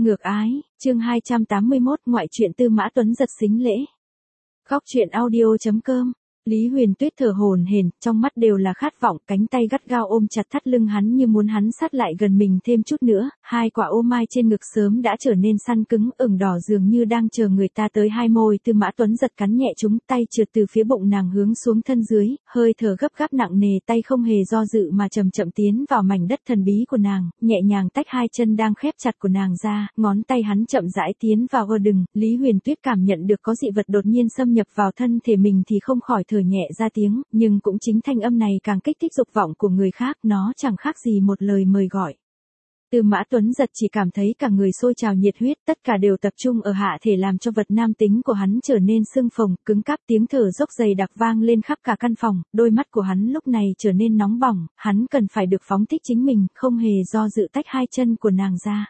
Ngược ái, chương 281, ngoại truyện Tư Mã Tuấn giật xính lễ. Góc truyện audio.com. Lý Huyền Tuyết thở hổn hển, trong mắt đều là khát vọng, cánh tay gắt gao ôm chặt thắt lưng hắn như muốn hắn sát lại gần mình thêm chút nữa, hai quả ô mai trên ngực sớm đã trở nên săn cứng, ửng đỏ dường như đang chờ người ta tới. Hai môi Tư Mã Tuấn giật cắn nhẹ chúng, tay trượt từ phía bụng nàng hướng xuống thân dưới, hơi thở gấp gáp nặng nề, tay không hề do dự mà chậm chậm tiến vào mảnh đất thần bí của nàng, nhẹ nhàng tách hai chân đang khép chặt của nàng ra, ngón tay hắn chậm rãi tiến vào đừng. Lý Huyền Tuyết cảm nhận được có dị vật đột nhiên xâm nhập vào thân thể mình thì không khỏi thở nhẹ ra tiếng, nhưng cũng chính thanh âm này càng kích thích dục vọng của người khác, nó chẳng khác gì một lời mời gọi. Tư Mã Tuấn giật chỉ cảm thấy cả người sôi trào nhiệt huyết, tất cả đều tập trung ở hạ thể làm cho vật nam tính của hắn trở nên sưng phồng, cứng cáp, tiếng thở dốc dày đặc vang lên khắp cả căn phòng, đôi mắt của hắn lúc này trở nên nóng bỏng, hắn cần phải được phóng thích chính mình, không hề do dự tách hai chân của nàng ra.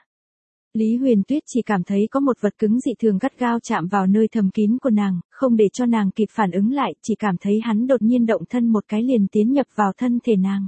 Lý Huyền Tuyết chỉ cảm thấy có một vật cứng dị thường gắt gao chạm vào nơi thầm kín của nàng, không để cho nàng kịp phản ứng lại, chỉ cảm thấy hắn đột nhiên động thân một cái liền tiến nhập vào thân thể nàng.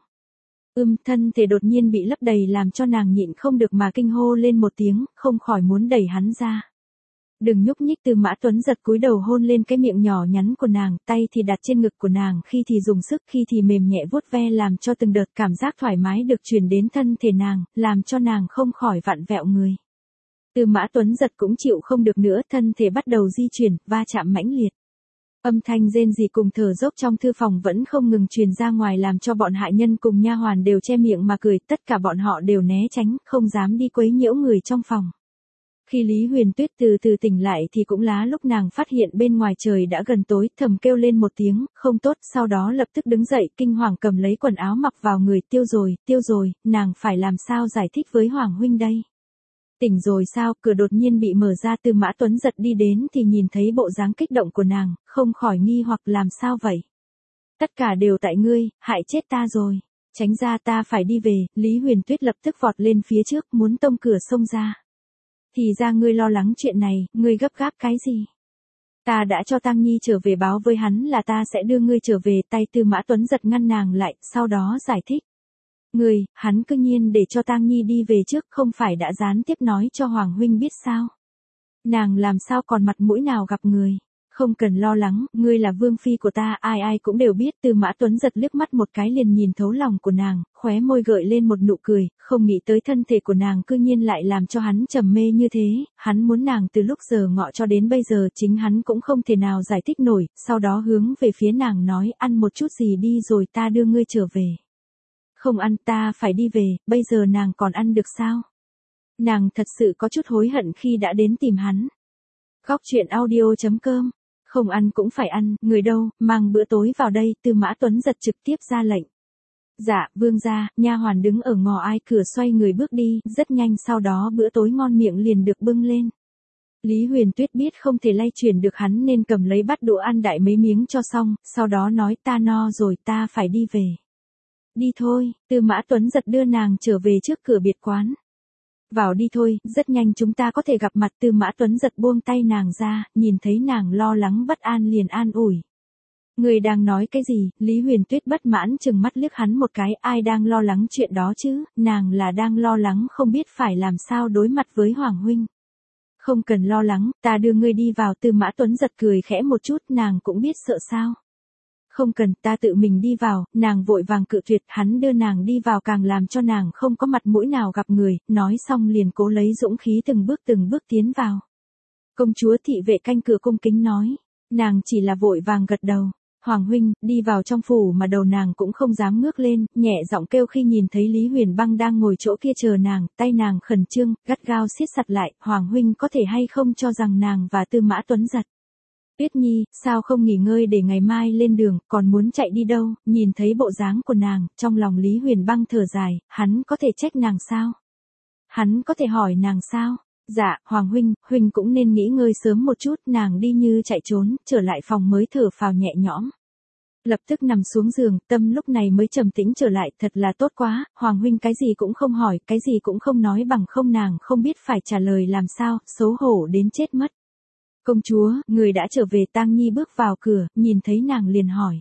Thân thể đột nhiên bị lấp đầy làm cho nàng nhịn không được mà kinh hô lên một tiếng, không khỏi muốn đẩy hắn ra. Đừng nhúc nhích. Tư Mã Tuấn giật cúi đầu hôn lên cái miệng nhỏ nhắn của nàng, tay thì đặt trên ngực của nàng, khi thì dùng sức, khi thì mềm nhẹ vuốt ve làm cho từng đợt cảm giác thoải mái được truyền đến thân thể nàng, làm cho nàng không khỏi vặn vẹo người. Tư Mã Tuấn giật cũng chịu không được nữa, thân thể bắt đầu di chuyển, va chạm mãnh liệt. Âm thanh rên rỉ cùng thở dốc trong thư phòng vẫn không ngừng truyền ra ngoài làm cho bọn hạ nhân cùng nha hoàn đều che miệng mà cười, tất cả bọn họ đều né tránh, không dám đi quấy nhiễu người trong phòng. Khi Lý Huyền Tuyết từ từ tỉnh lại thì cũng lá lúc nàng phát hiện bên ngoài trời đã gần tối, thầm kêu lên một tiếng, không tốt, sau đó lập tức đứng dậy, kinh hoàng cầm lấy quần áo mặc vào người, tiêu rồi, nàng phải làm sao giải thích với Hoàng huynh đây? Tỉnh rồi sao? Cửa đột nhiên bị mở ra, Tư Mã Tuấn giật đi đến thì nhìn thấy bộ dáng kích động của nàng, không khỏi nghi hoặc làm sao vậy? Tất cả đều tại ngươi, hại chết ta rồi. Tránh ra, ta phải đi về. Lý Huyền Tuyết lập tức vọt lên phía trước, muốn tông cửa xông ra. Thì ra ngươi lo lắng chuyện này, ngươi gấp gáp cái gì? Ta đã cho Tang Nhi trở về báo với hắn là ta sẽ đưa ngươi trở về. Tay Tư Mã Tuấn giật ngăn nàng lại, sau đó giải thích. Hắn cứ nhiên để cho Tang Nhi đi về trước, không phải đã gián tiếp nói cho Hoàng huynh biết sao? Nàng làm sao còn mặt mũi nào gặp người? Không cần lo lắng, ngươi là vương phi của ta, ai ai cũng đều biết. Tư Mã Tuấn giật liếc mắt một cái liền nhìn thấu lòng của nàng, khóe môi gợi lên một nụ cười, không nghĩ tới thân thể của nàng cư nhiên lại làm cho hắn trầm mê như thế, hắn muốn nàng từ lúc giờ ngọ cho đến bây giờ, chính hắn cũng không thể nào giải thích nổi, sau đó hướng về phía nàng nói, ăn một chút gì đi rồi ta đưa ngươi trở về. Không ăn, ta phải đi về, bây giờ nàng còn ăn được sao? Nàng thật sự có chút hối hận khi đã đến tìm hắn. Góc truyện audio.com. Không ăn cũng phải ăn, người đâu, mang bữa tối vào đây. Tư Mã Tuấn giật trực tiếp ra lệnh. Dạ, vương gia. Nha hoàn đứng ở ngõ ai cửa xoay người bước đi, rất nhanh sau đó bữa tối ngon miệng liền được bưng lên. Lý Huyền Tuyết biết không thể lay chuyển được hắn nên cầm lấy bát đũa ăn đại mấy miếng cho xong, sau đó nói ta no rồi, ta phải đi về. Đi thôi. Tư Mã Tuấn giật đưa nàng trở về trước cửa biệt quán. Vào đi thôi, rất nhanh chúng ta có thể gặp mặt. Tư Mã Tuấn giật buông tay nàng ra, nhìn thấy nàng lo lắng bất an liền an ủi. Người đang nói cái gì? Lý Huyền Tuyết bất mãn chừng mắt liếc hắn một cái, ai đang lo lắng chuyện đó chứ? Nàng là đang lo lắng không biết phải làm sao đối mặt với Hoàng huynh. Không cần lo lắng, ta đưa ngươi đi vào. Tư Mã Tuấn giật cười khẽ một chút, nàng cũng biết sợ sao. Không cần, ta tự mình đi vào. Nàng vội vàng cự tuyệt, hắn đưa nàng đi vào càng làm cho nàng không có mặt mũi nào gặp người, nói xong liền cố lấy dũng khí từng bước tiến vào. Công chúa thị vệ canh cửa cung kính nói, nàng chỉ là vội vàng gật đầu. Hoàng huynh, đi vào trong phủ mà đầu nàng cũng không dám ngước lên, nhẹ giọng kêu khi nhìn thấy Lý Huyền Băng đang ngồi chỗ kia chờ nàng, tay nàng khẩn trương, gắt gao siết chặt lại, Hoàng huynh có thể hay không cho rằng nàng và Tư Mã Tuấn giật. Tuyết Nhi, sao không nghỉ ngơi để ngày mai lên đường, còn muốn chạy đi đâu? Nhìn thấy bộ dáng của nàng, trong lòng Lý Huyền Băng thở dài, hắn có thể trách nàng sao? Hắn có thể hỏi nàng sao? Dạ, Hoàng huynh cũng nên nghỉ ngơi sớm một chút. Nàng đi như chạy trốn, trở lại phòng mới thở phào nhẹ nhõm. Lập tức nằm xuống giường, tâm lúc này mới trầm tĩnh trở lại, thật là tốt quá. Hoàng huynh cái gì cũng không hỏi, cái gì cũng không nói, bằng không nàng không biết phải trả lời làm sao, xấu hổ đến chết mất. Công chúa, người đã trở về. Tang Nhi bước vào cửa, nhìn thấy nàng liền hỏi.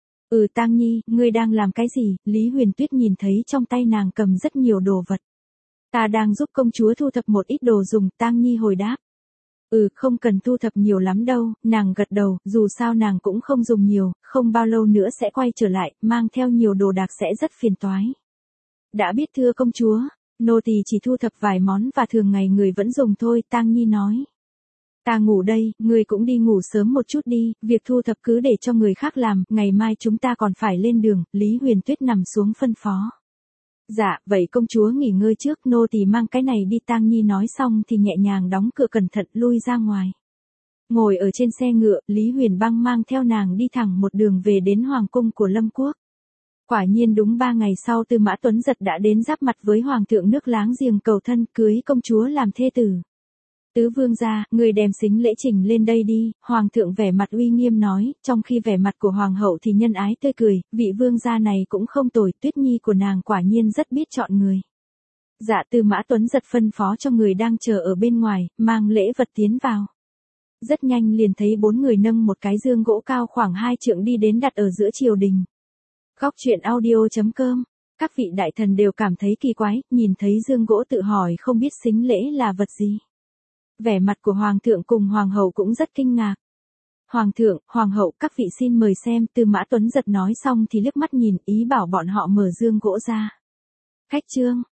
Tang Nhi, ngươi đang làm cái gì? Lý Huyền Tuyết nhìn thấy trong tay nàng cầm rất nhiều đồ vật. Ta đang giúp công chúa thu thập một ít đồ dùng, Tang Nhi hồi đáp. Không cần thu thập nhiều lắm đâu, nàng gật đầu, dù sao nàng cũng không dùng nhiều, không bao lâu nữa sẽ quay trở lại, mang theo nhiều đồ đạc sẽ rất phiền toái. Đã biết thưa công chúa, nô tỳ chỉ thu thập vài món và thường ngày người vẫn dùng thôi, Tang Nhi nói. Ta ngủ đây, người cũng đi ngủ sớm một chút đi, việc thu thập cứ để cho người khác làm, ngày mai chúng ta còn phải lên đường, Lý Huyền Tuyết nằm xuống phân phó. Dạ, vậy công chúa nghỉ ngơi trước, nô tỳ mang cái này đi, Tang Nhi nói xong thì nhẹ nhàng đóng cửa cẩn thận lui ra ngoài. Ngồi ở trên xe ngựa, Lý Huyền Băng mang theo nàng đi thẳng một đường về đến hoàng cung của Lâm Quốc. Quả nhiên đúng 3 ngày sau Tư Mã Tuấn Giật đã đến giáp mặt với hoàng thượng nước láng giềng cầu thân cưới công chúa làm thê tử. Tứ vương gia, người đem sính lễ trình lên đây đi, hoàng thượng vẻ mặt uy nghiêm nói, trong khi vẻ mặt của hoàng hậu thì nhân ái tươi cười, vị vương gia này cũng không tồi, Tuyết Nhi của nàng quả nhiên rất biết chọn người. Dạ, Tư Mã Tuấn Giật phân phó cho người đang chờ ở bên ngoài, mang lễ vật tiến vào. Rất nhanh liền thấy 4 người nâng một cái dương gỗ cao khoảng 2 trượng đi đến đặt ở giữa triều đình. Góc truyện audio.com. Các vị đại thần đều cảm thấy kỳ quái, nhìn thấy dương gỗ tự hỏi không biết sính lễ là vật gì. Vẻ mặt của hoàng thượng cùng hoàng hậu cũng rất kinh ngạc. Hoàng thượng, hoàng hậu, các vị xin mời xem, Tư Mã Tuấn Giật nói xong thì liếc mắt nhìn, ý bảo bọn họ mở dương gỗ ra. Khách trương,